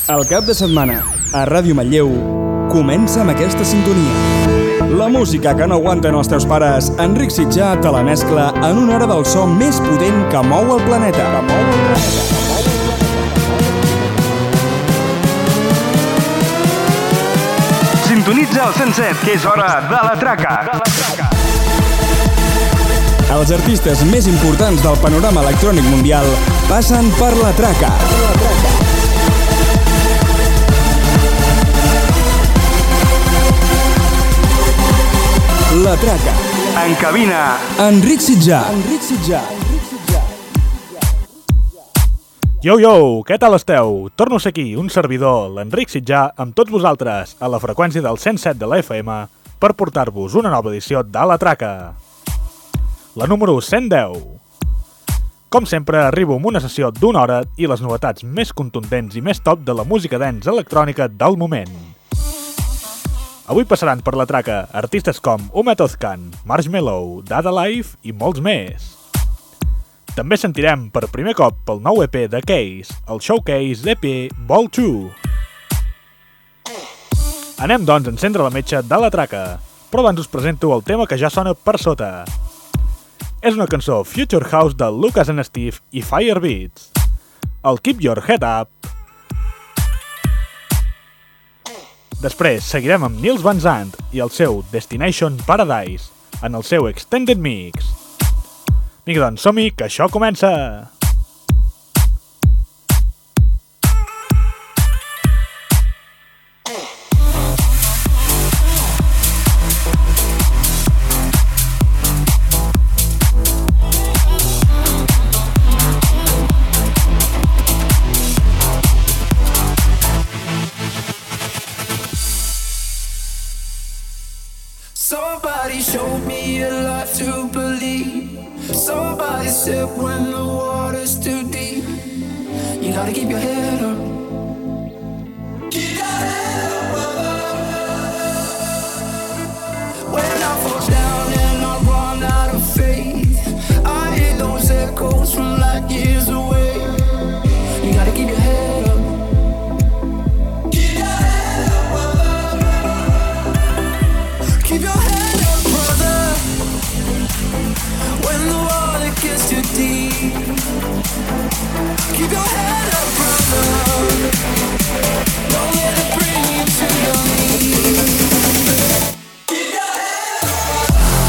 El cap de setmana, a Ràdio Manlleu, comença amb aquesta sintonia. La música que no aguanten els teus pares, Enric Sitjà te la mescla en una hora del so més potent que mou el planeta. Sintonitza el 107, que és hora de la traca. Els artistes més importants del panorama electrònic mundial passen per la traca. La traca. En cabina, Enric Sitjà. Yo, què tal esteu? Torno a ser aquí, un servidor, l'Enric Sitjà, amb tots vosaltres, a la freqüència del 107 de la FM, per portar-vos una nova edició de La Traca. La número 110. Com sempre, arribo amb una sessió d'una hora i les novetats més contundents i més top de la música dance electrònica del moment. Avui passaran per La Traca artistes com Umet Ozcan, Marshmello, Dada Life i molts més. També sentirem per primer cop el nou EP de Case, el Showcase EP Vol 2. Anem doncs a encendre la metxa de La Traca, però abans us presento el tema que ja sona per sota. És una cançó Future House de Lucas and Steve i Firebeats. El Keep Your Head Up. Després seguirem amb Nils Van Sant i el seu Destination Paradise en el seu Extended Mix. Vinga doncs, som-hi, que això comença! Somebody showed me a lot to believe. Somebody said when the water's too deep, you gotta keep your head up. Keep your head up, brother. When I fall down and I run out of faith, I hear those echoes from light years away. You gotta keep your head up. Keep your head up, brother. Keep your head up, brother. When the water gets too deep, keep your head up, brother. Don't let it bring you to your knees. Keep your head up,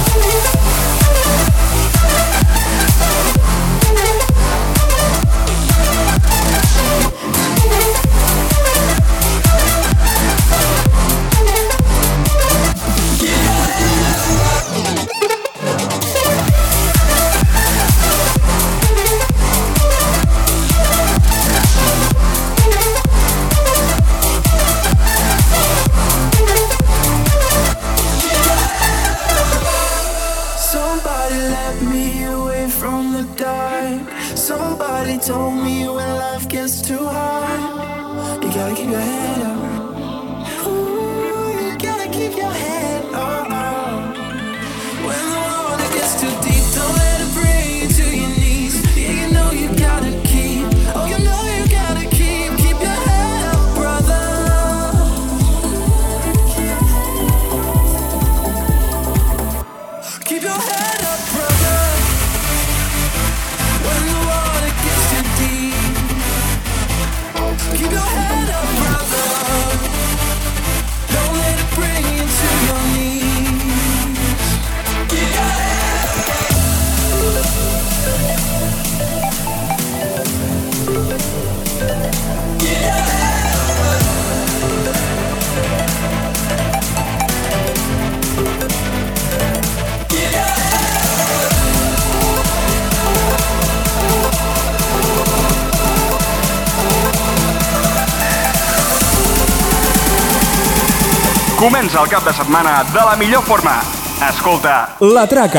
told me when life gets too hard, you gotta keep your head up. Ooh, you gotta keep your head up. When the water gets too deep, don't let it bring you to your knees. Yeah, you know you gotta keep, oh, you know you gotta keep your head up, brother. Keep your head up, brother. When the water gets too deep, keep your head up, brother. Don't let it bring you to your knees. Keep your head up. Keep your head up. Comença el cap de setmana de la millor forma. Escolta, La Traca.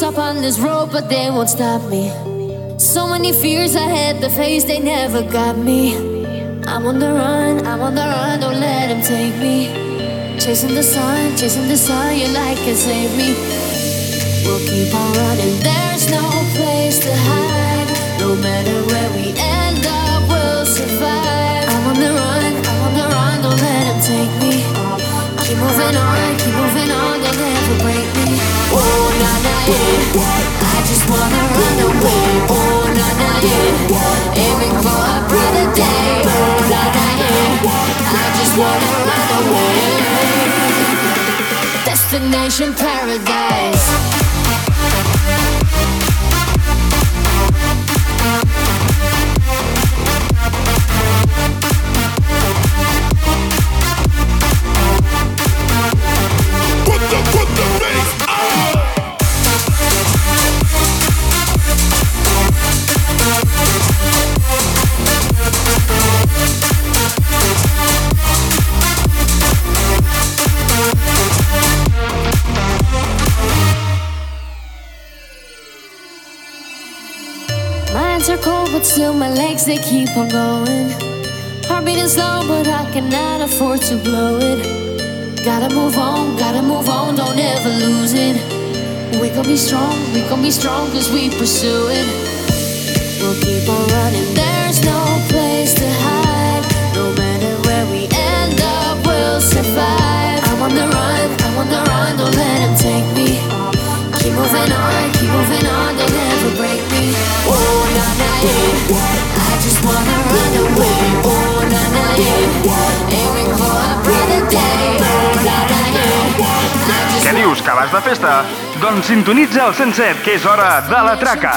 stop on this road, but they won't stop me. So many fears I had to face, they never got me. I'm on the run, don't let them take me. Chasing the sun, your light can save me. We'll keep on running, there's no place to hide. No matter where we end up, we'll survive. I'm on the run, don't let them take me. Keep moving on, they'll never break me. Oh, na na, yeah, I just wanna run away. Oh, na na, yeah, aiming for a brighter day. Oh, na na, yeah, I just wanna run away. Destination paradise. Are cold, but still my legs, they keep on going. Heart beating slow, but I cannot afford to blow it. Gotta move on, don't ever lose it. We gon' be strong, cause we pursue it. We'll keep on running, there's no place to hide. No matter where we end up, we'll survive. I'm on the run, don't let them take me. Keep moving on, they'll never break me. Oh, na na, yeah, I just wanna run away. Oh, na na, yeah, aiming for a brighter day. Oh, na na, yeah, Què dius, que vas de festa? Doncs sintonitza el 107, que és hora de la traca.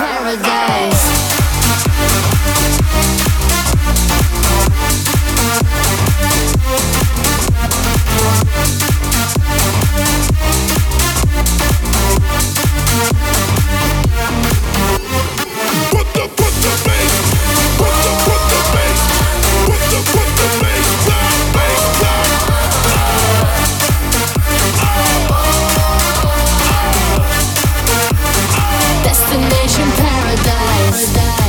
Destination paradise.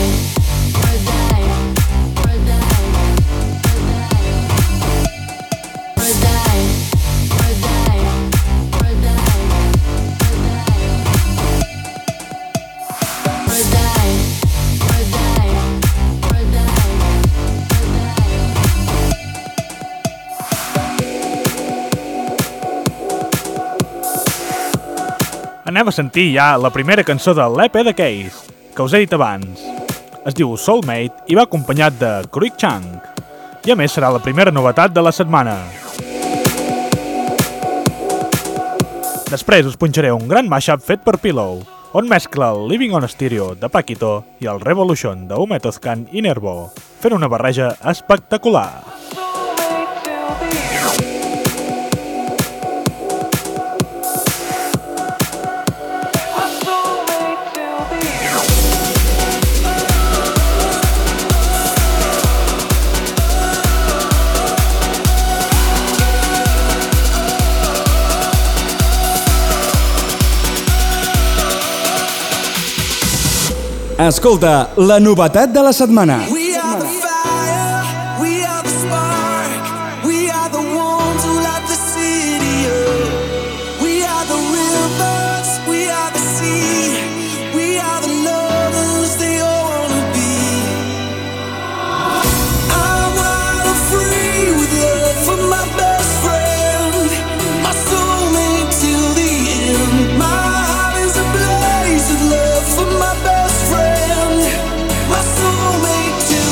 Anem a sentir ja la primera cançó de l'EP de Case, que us he dit abans. Es diu Soulmate i va acompanyat de Cruick Chang. I a més serà la primera novetat de la setmana. Després us punxaré un gran mashup fet per Pillow, on mescla el Living on Stereo de Paquito i el Revolution de Ume Tozcan i Nervo, fent una barreja espectacular. Escolta, la novetat de la setmana. We are the fire, we are the spark, we are the ones who light the city up. We are the rivers, we are the sea, we are the lovers they all wanna be. I'm wild and free with love for my best friend, my soulmate till the end. My heart is ablaze with love for my best friend, my soulmate till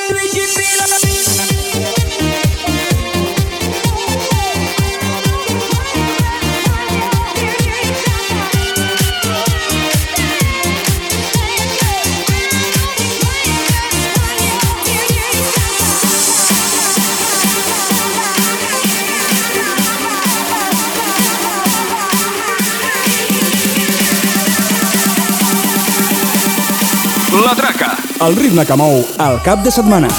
La Traca. El ritme que mou el cap de setmana.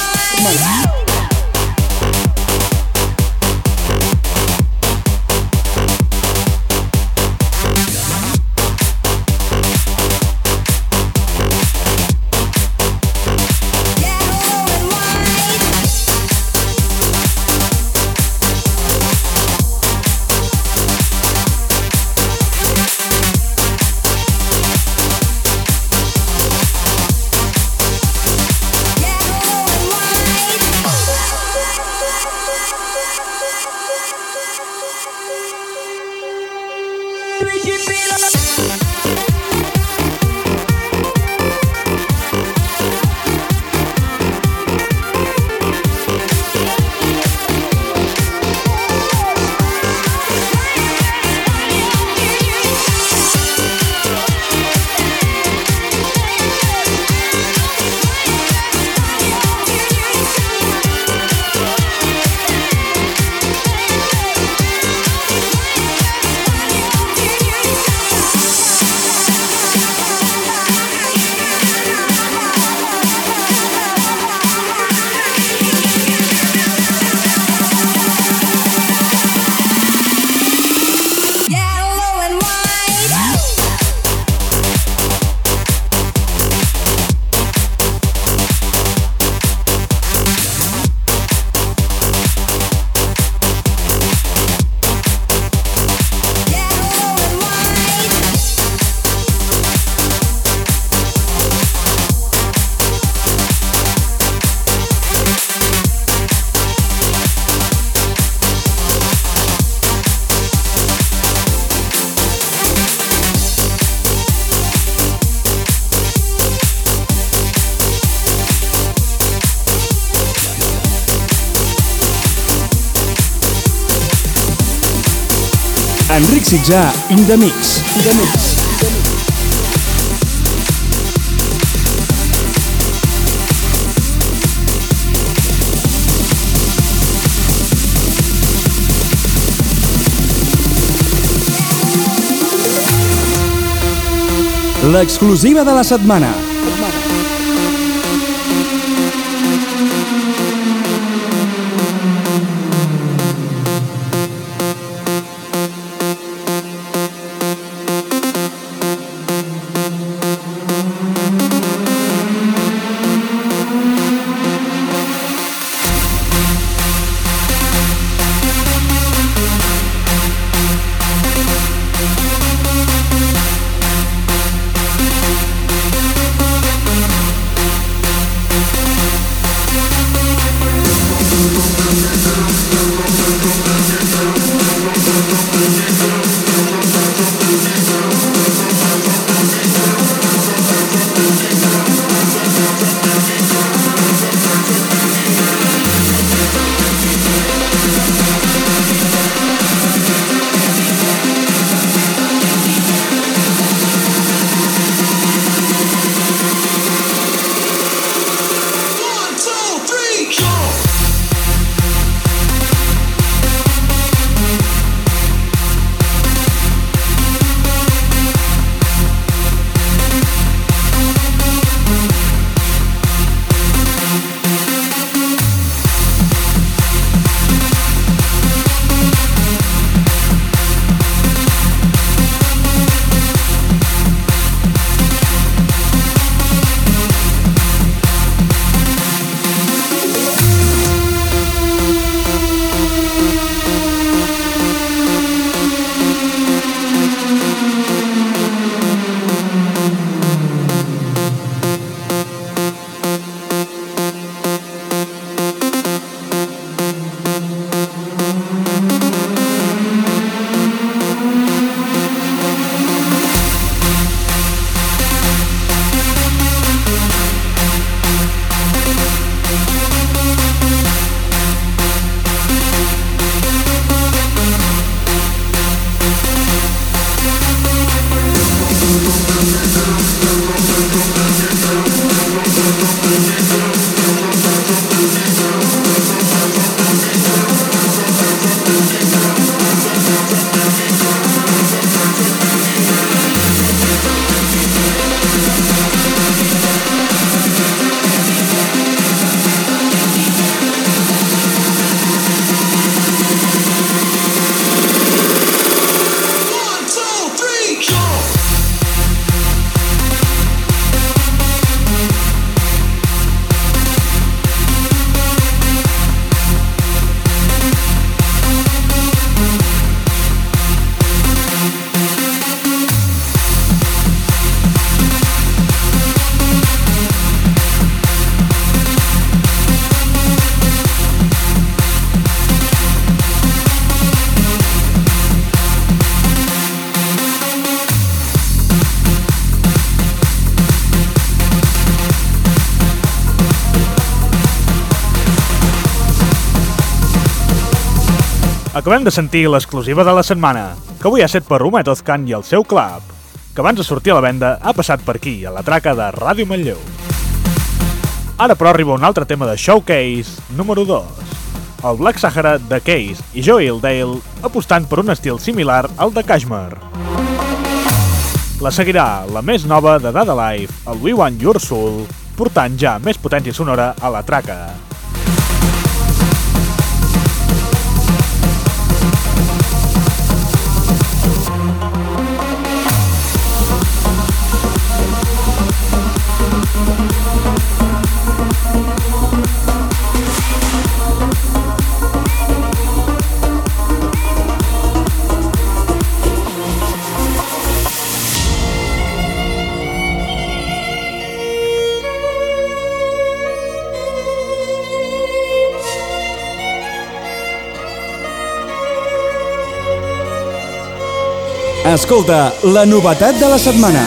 Enric Sitjà, in the mix. L'exclusiva de la setmana. Acabem de sentir l'exclusiva de la setmana, que avui ha set per Humet Ozcan i el seu club, que abans de sortir a la venda ha passat per aquí, a la traca de Ràdio Manlleu. Ara però arriba un altre tema de Showcase, número 2. El Black Sahara de Case i Joey Dale apostant per un estil similar al de Kashmir. La seguirà la més nova de Dada Life, el We Want Your Soul, portant ja més potència sonora a la traca. Escolta, la novetat de la setmana.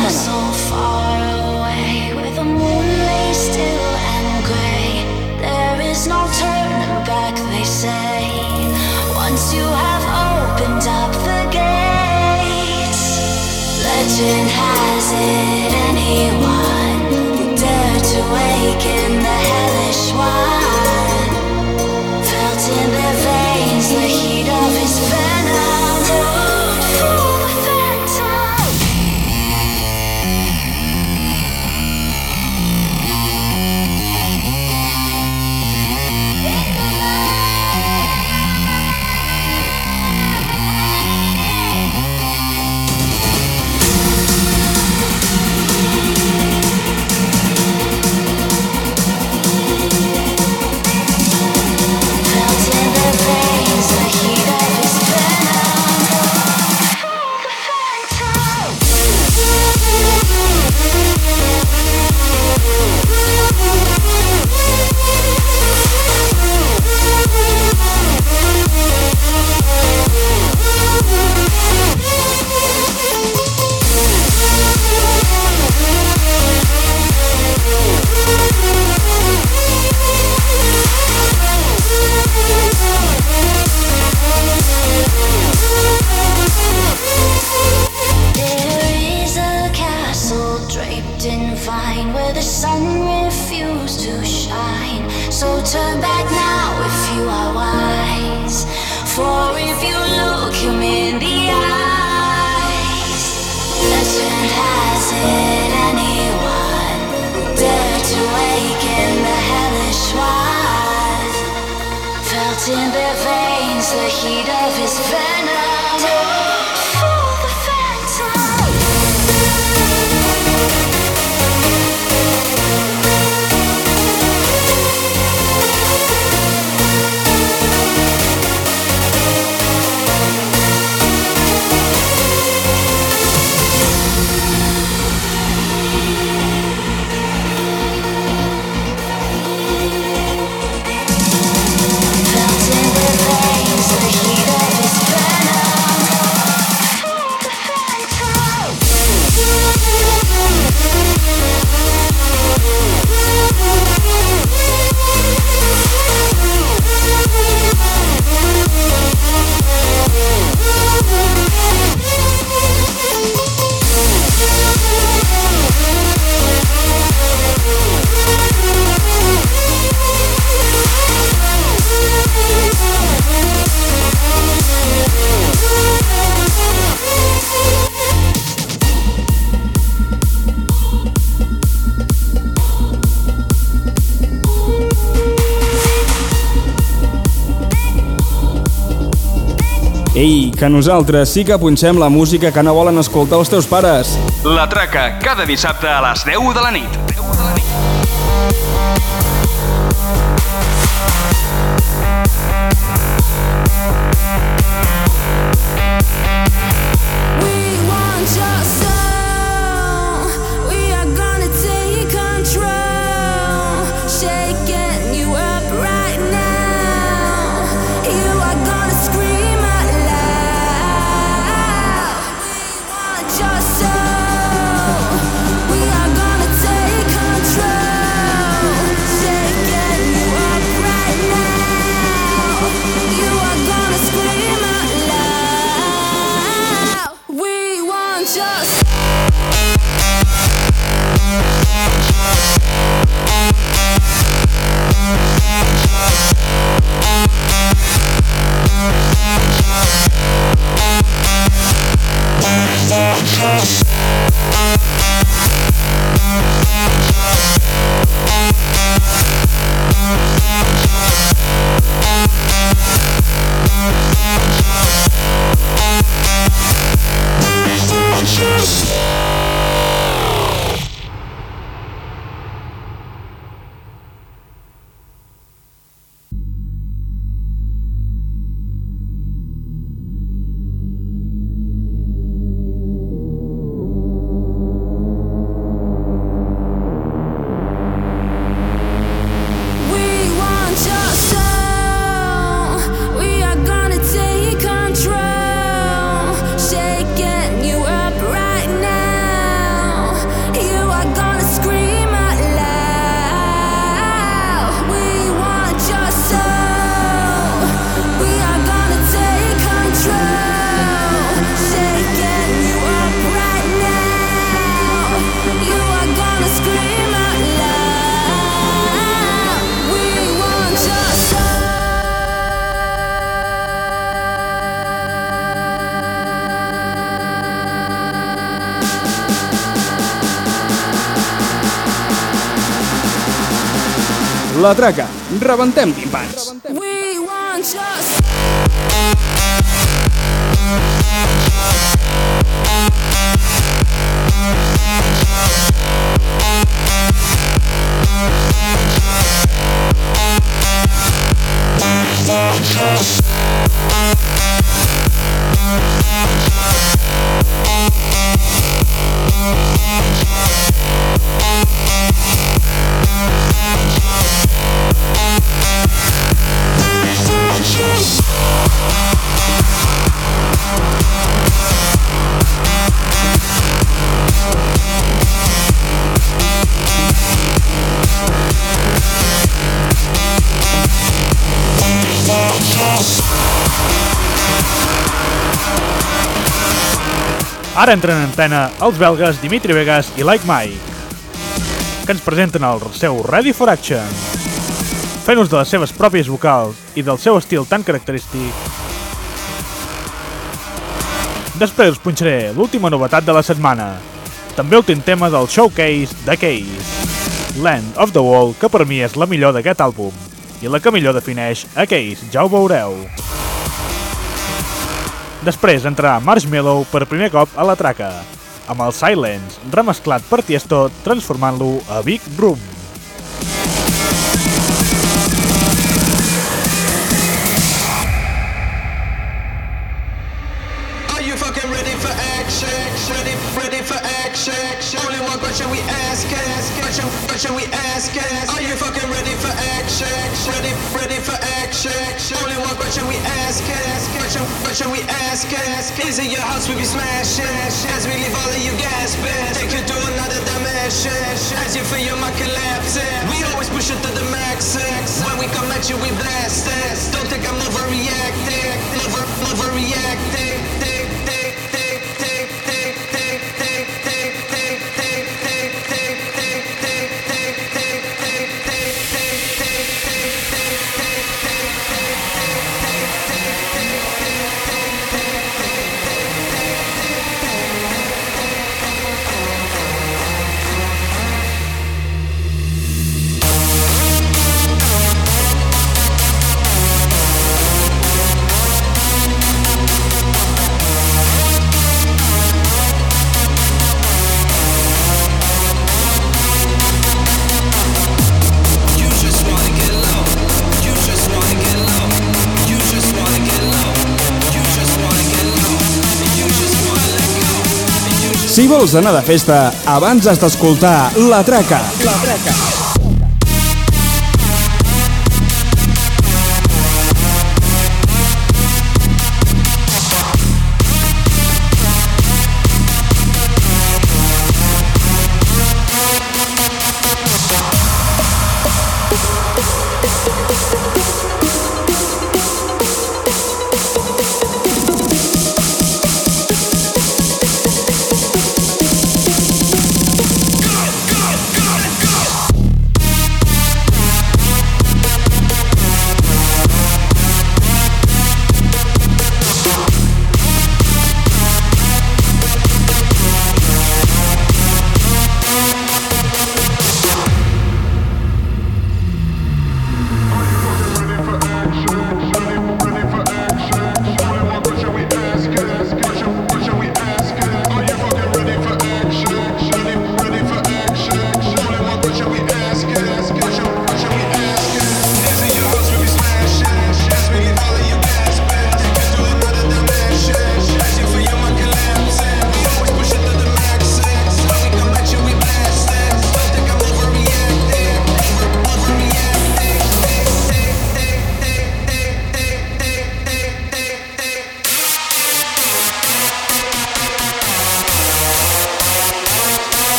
Ei, que nosaltres sí que punxem la música que no volen escoltar els teus pares. La Traca, cada dissabte a les 10 de la nit. So we are gonna take control. La Traca, rebentem timpans. We want just Ara entren en antena els belgues Dimitri Vegas i Like Mike, que ens presenten el seu Ready for Action. Fent ús de les seves pròpies vocals i del seu estil tan característic. Després us punxaré l'última novetat de la setmana, també últim tema del showcase de Case, Land of the Wall, que per mi és la millor d'aquest àlbum, i la que millor defineix a Case, ja ho veureu. Després entrarà Marshmello per primer cop a la traca, amb el Silence, remesclat per Tiesto, transformant-lo a Big Room. Are you fucking ready for action? Ready for action? Only one question we ask. Question we ask. Are you fucking ready for action? Ready for action? Only one question we ask. Question we ask. Is it your house we be smashing? As we leave all of you gasping. Take you to another dimension. As you feel your mind collapsing. We always push it to the max. When we come at you we blast it. Don't think I'm overreacting. Overreacting. Si vols anar de festa, abans has d'escoltar La Traca. La Traca.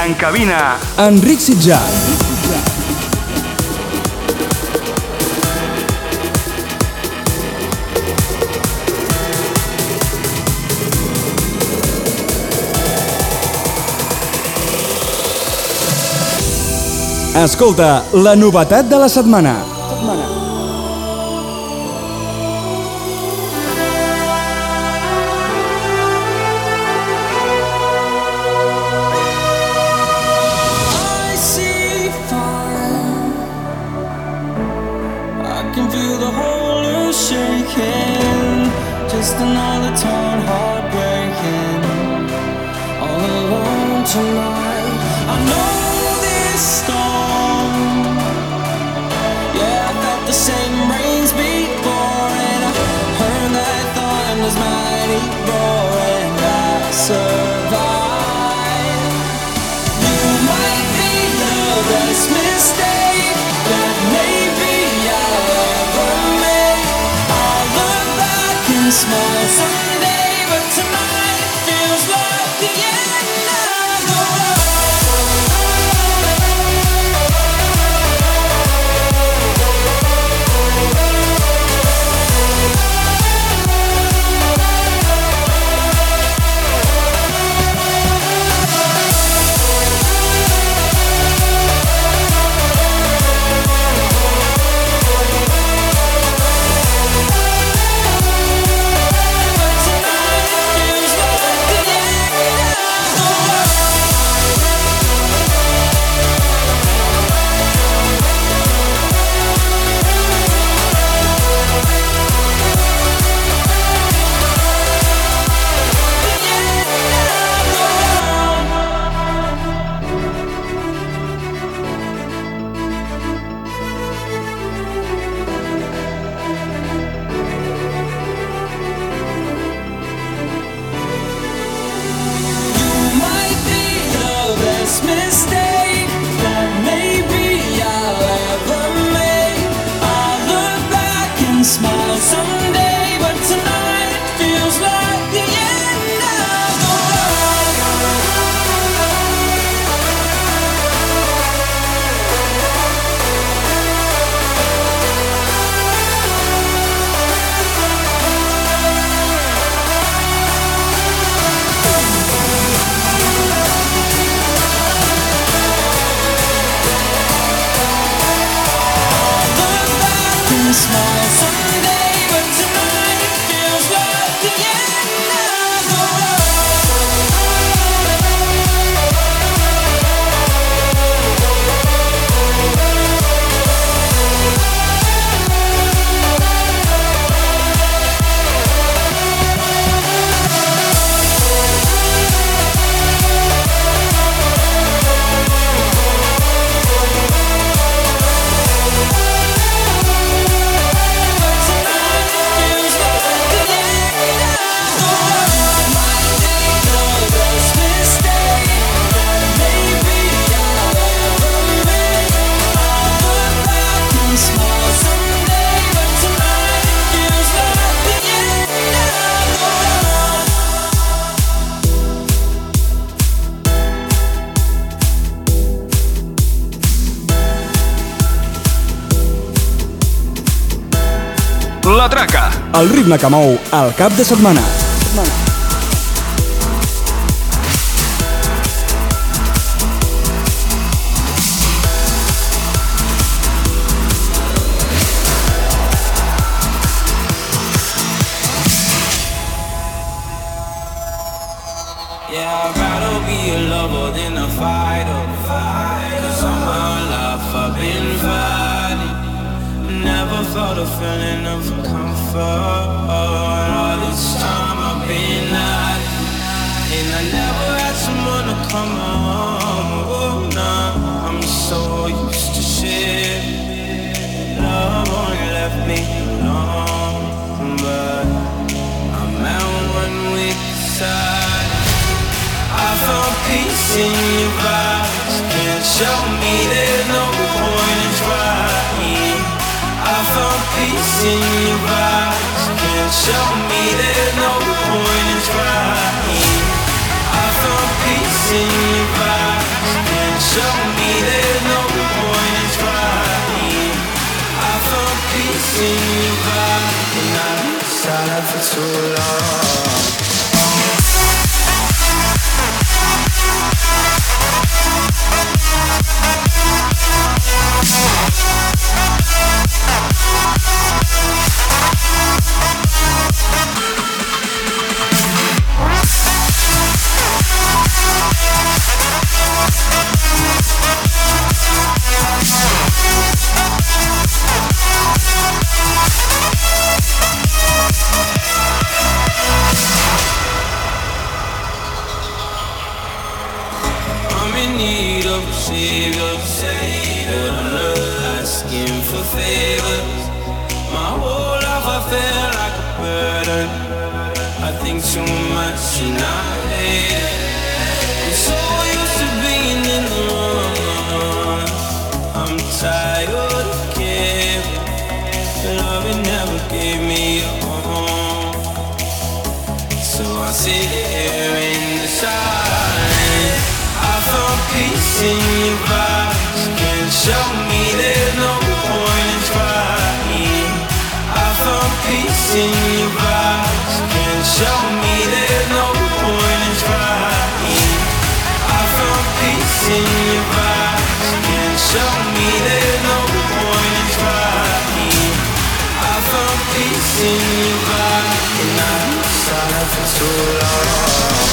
en cabina, Enric Sitjà. Escolta, la novetat de la setmana. I see fire. I can feel the whole earth shaking. Just another torn heart breaking. All alone tonight. I know this storm. Yeah, I felt the same rains before, and I heard that thunder's mighty roar, and I survived. You might be the best mistake that maybe I'll ever make. I'll look back and smile someday, but tonight feels like the end of the world. Mistake that maybe I'll ever make. I'll look back and smile someday, but tonight feels like the end of the smile someday, but tonight feels like the end of the La Traca. El ritme que mou el cap de setmana. Yeah, I'd rather be a lover than a fighter. 'Cause all my life I've been fighting. Never felt a feeling of comfort. All this time I've been hiding, and I never had someone to come home. Oh, nah, I'm so used to shit. Love only left me alone, but I'm at one with the side. I found peace in your vibes. Can't show me there's no point in trying. I found peace in your vibes. Can't show me there's no point in trying. I found peace in your vibes. in your body, and I've been silent for too long. Need of a savior, but I'm not asking for favors. My whole life I feel like a burden. I think too much and I hate it. I'm so used to being in the wrong. I'm tired of caring. Love never gave me a home. So I sit here in the silence. I found peace in your vibes. Can't show me there's no point in trying. I found peace in your vibes. Can't show me there's no point in trying. I found peace in your vibes. Can't show me there's no point in trying. I found peace in your vibes, and I've been silent for too long.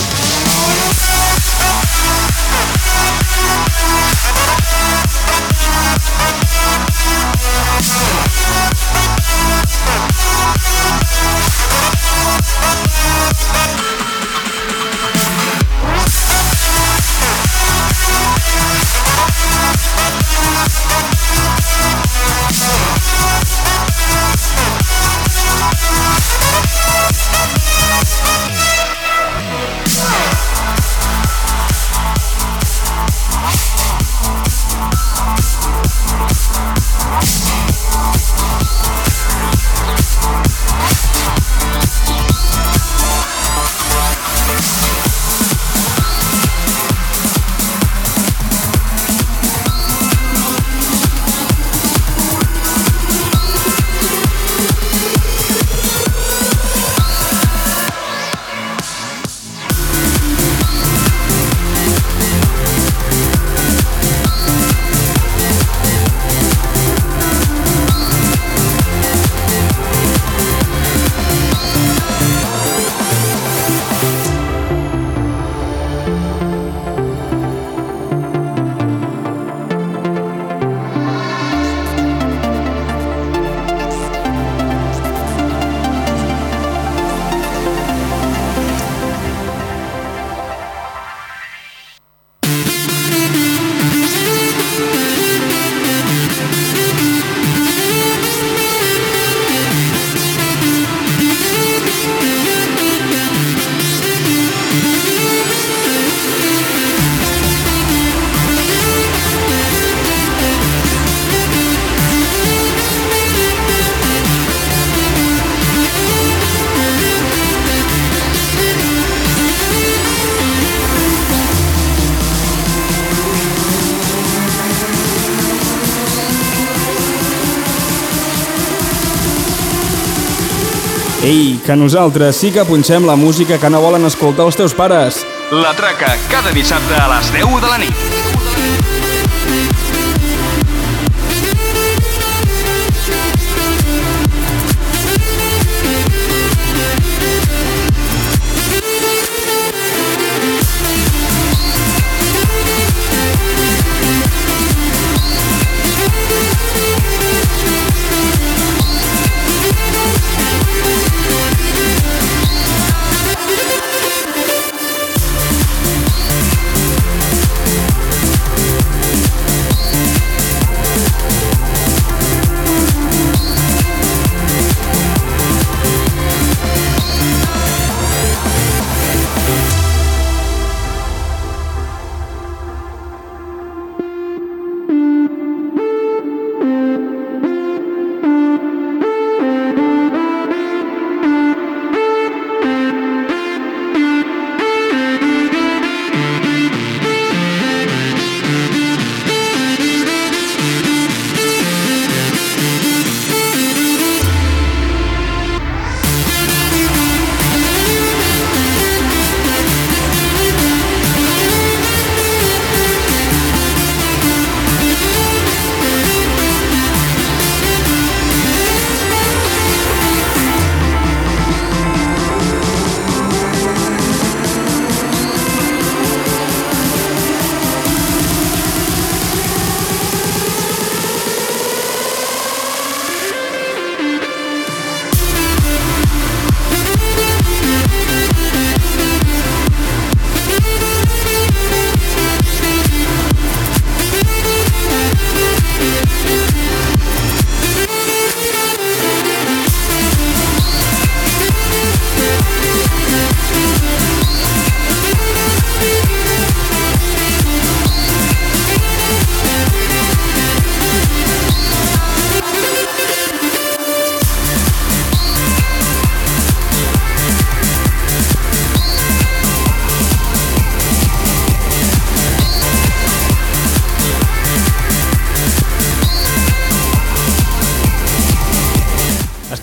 Ei, que nosaltres sí que punxem la música que no volen escoltar els teus pares. La Traca, cada dissabte a les 10 de la nit.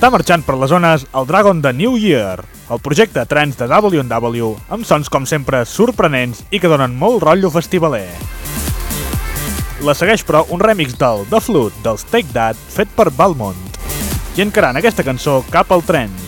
Està marxant per les zones el Dragon de New Year, el projecte trance de W&W, amb sons com sempre sorprenents i que donen molt rotllo festivaler. La segueix però un remix del The Flute dels Take That fet per Balmont, i encarant aquesta cançó cap al trance.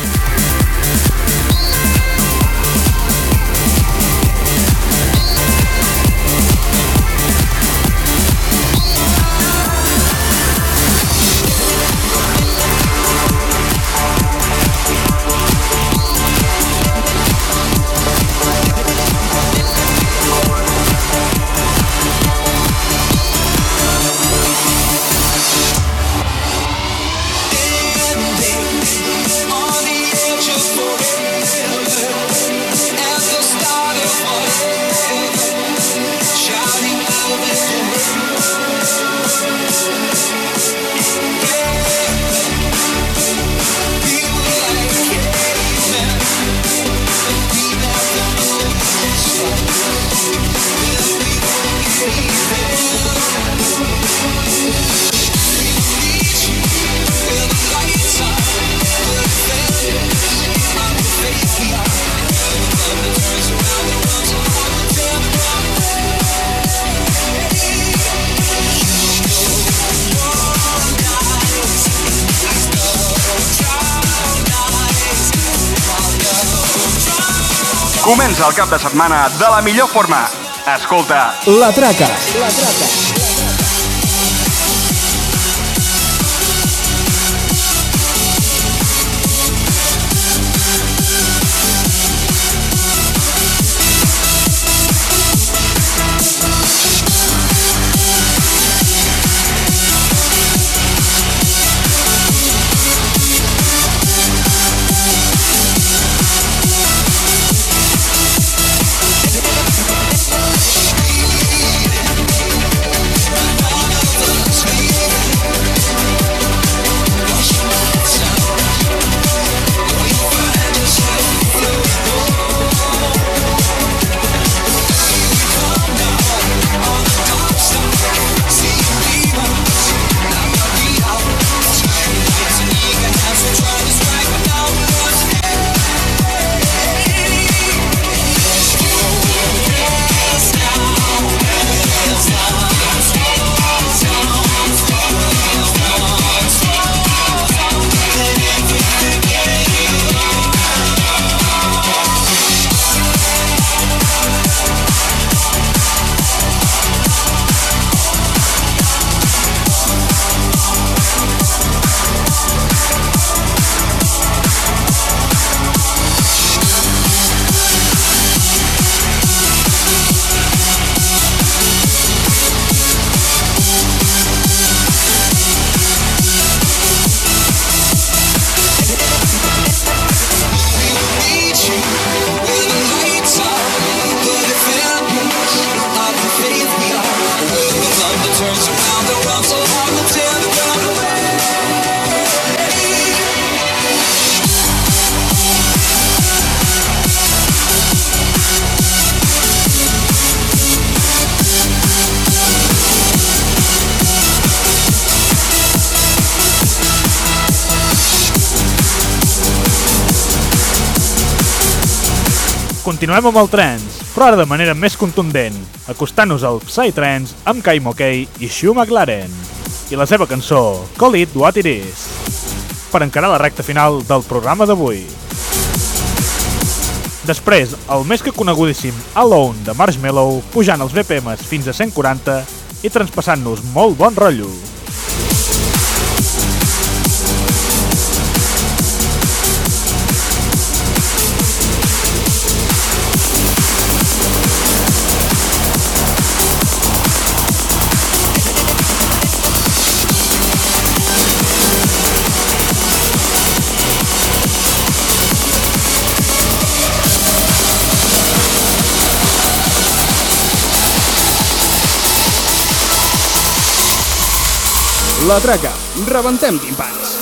Comença el cap de setmana de la millor forma. Escolta La Traca. Continuem amb el trance, però ara de manera més contundent, acostant-nos al Psytrance amb Kai Mokey i Shu McLaren, i la seva cançó Call It What It Is, per encarar la recta final del programa d'avui. Després, el més que conegudíssim Alone de Marshmello, pujant els BPMs fins a 140 i transpassant-nos molt bon rotllo. La Traca. Rebentem timpans.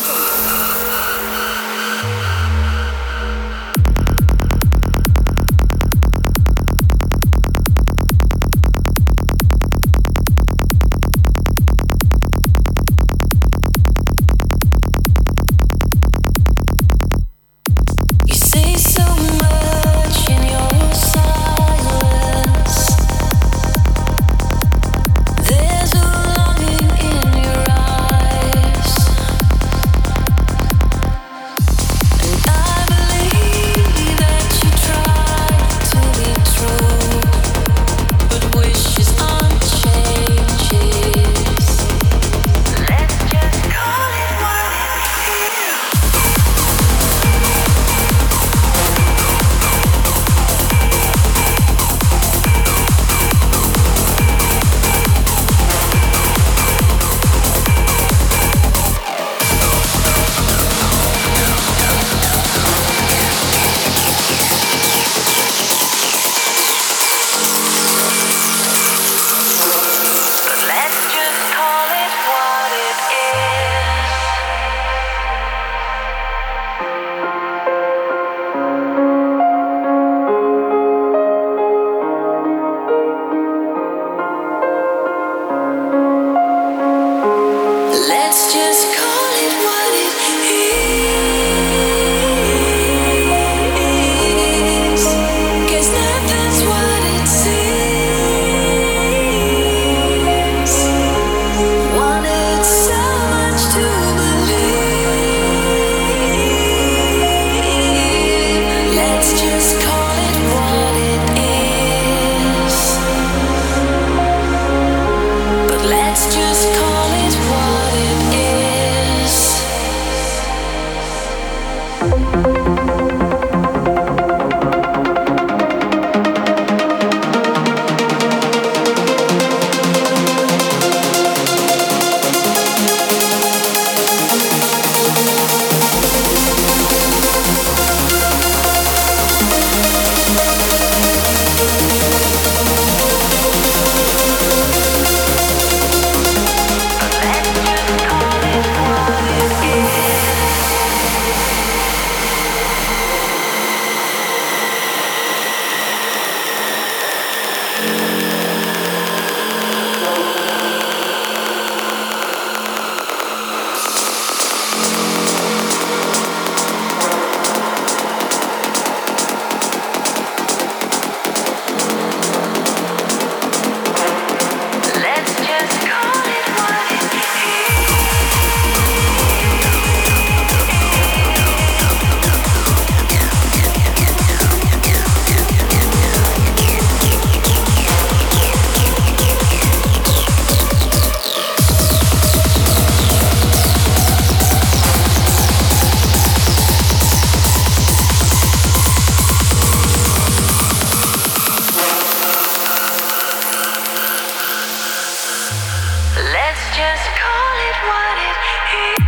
just call it what it is.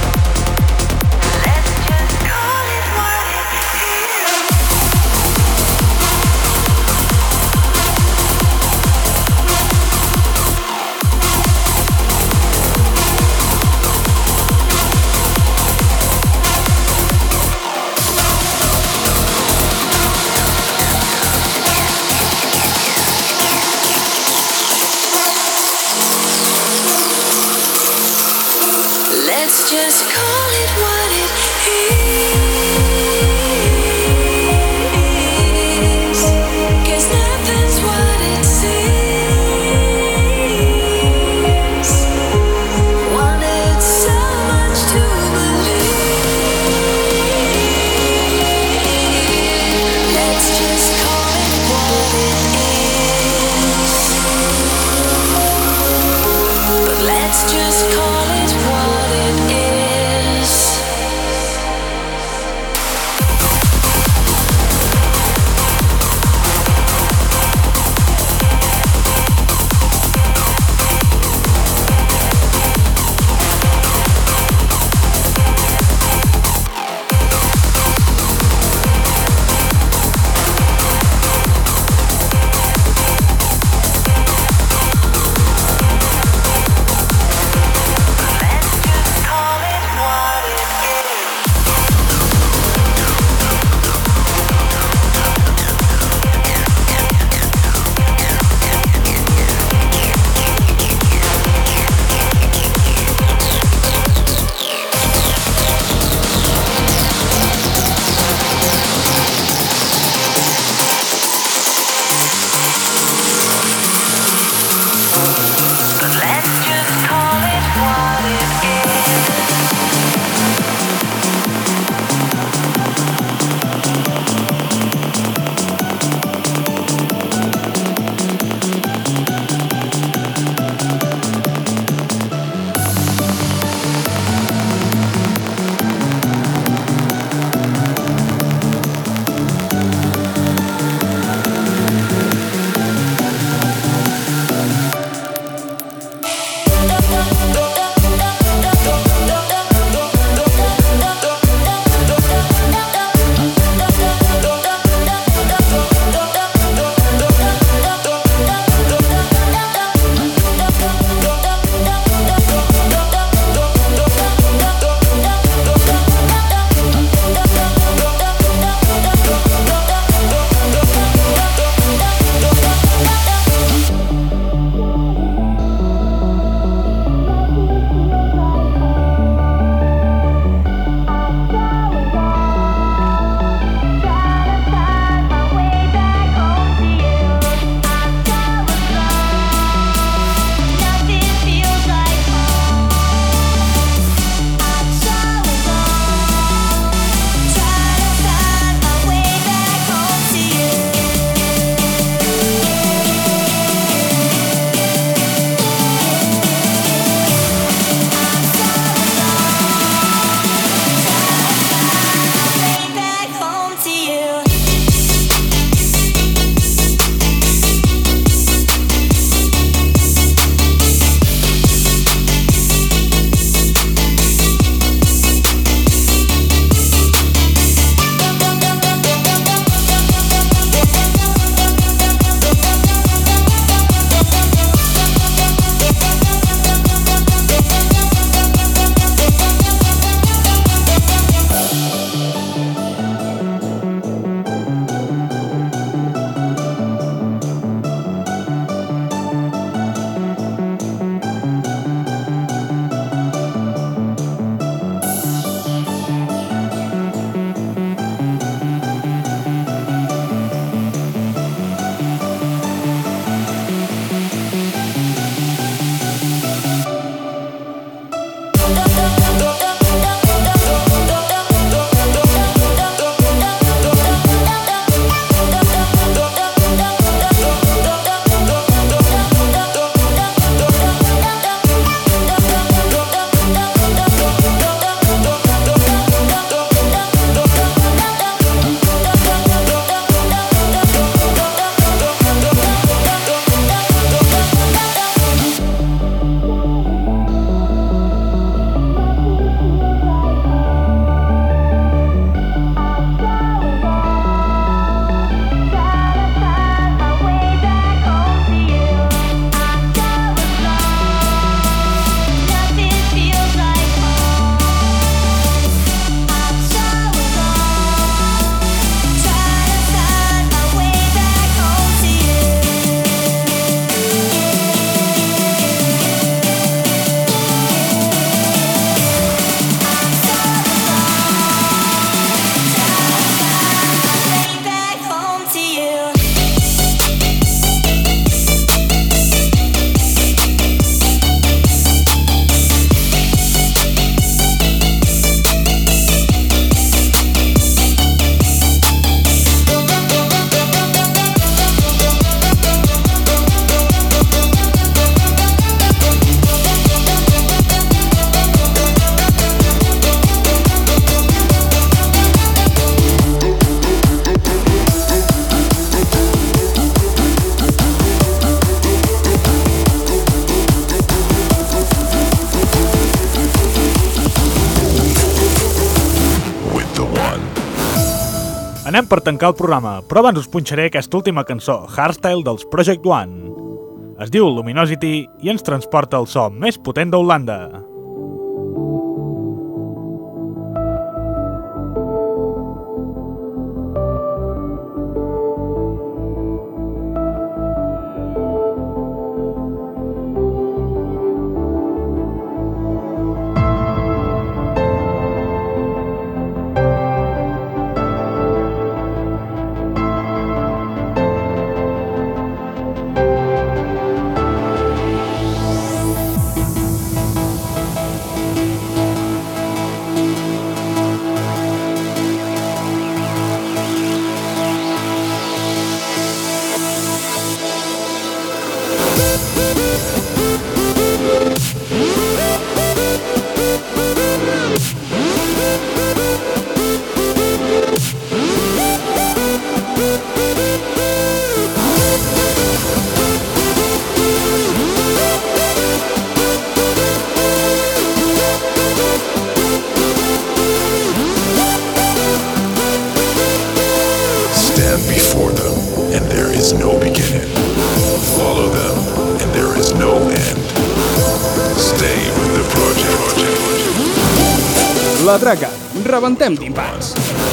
Let's just call it what it is. Anem per tancar el programa, però abans us punxaré aquesta última cançó, Hardstyle dels Project One. Es diu Luminosity i ens transporta al so més potent d'Holanda. La Traca, rebentem timpans.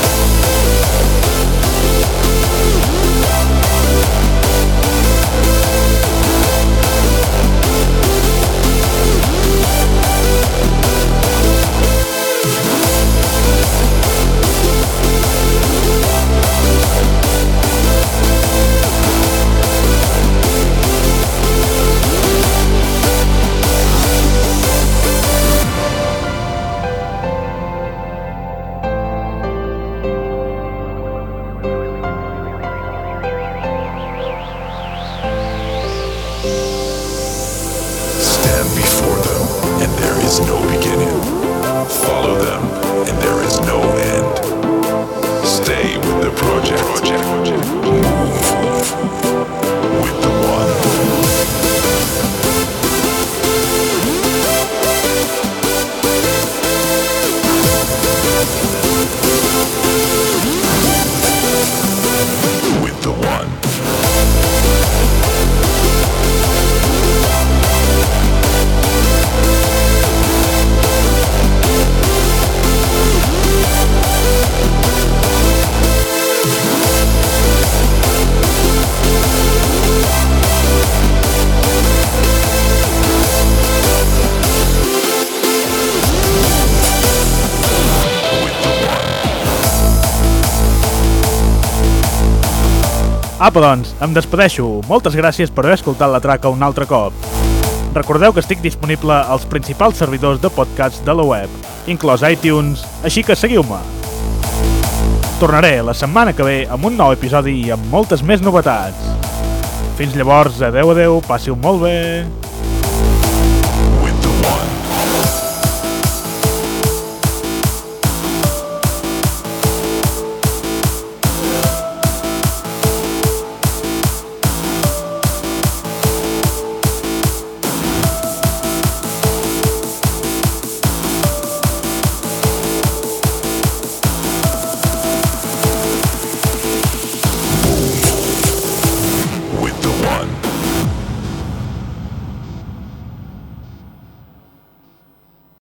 Apa, doncs, em despedeixo. Moltes gràcies per haver escoltat La Traca un altre cop. Recordeu que estic disponible als principals servidors de podcasts de la web, inclòs iTunes, així que seguiu-me. Tornaré la setmana que ve amb un nou episodi i amb moltes més novetats. Fins llavors, adeu, passi-ho molt bé.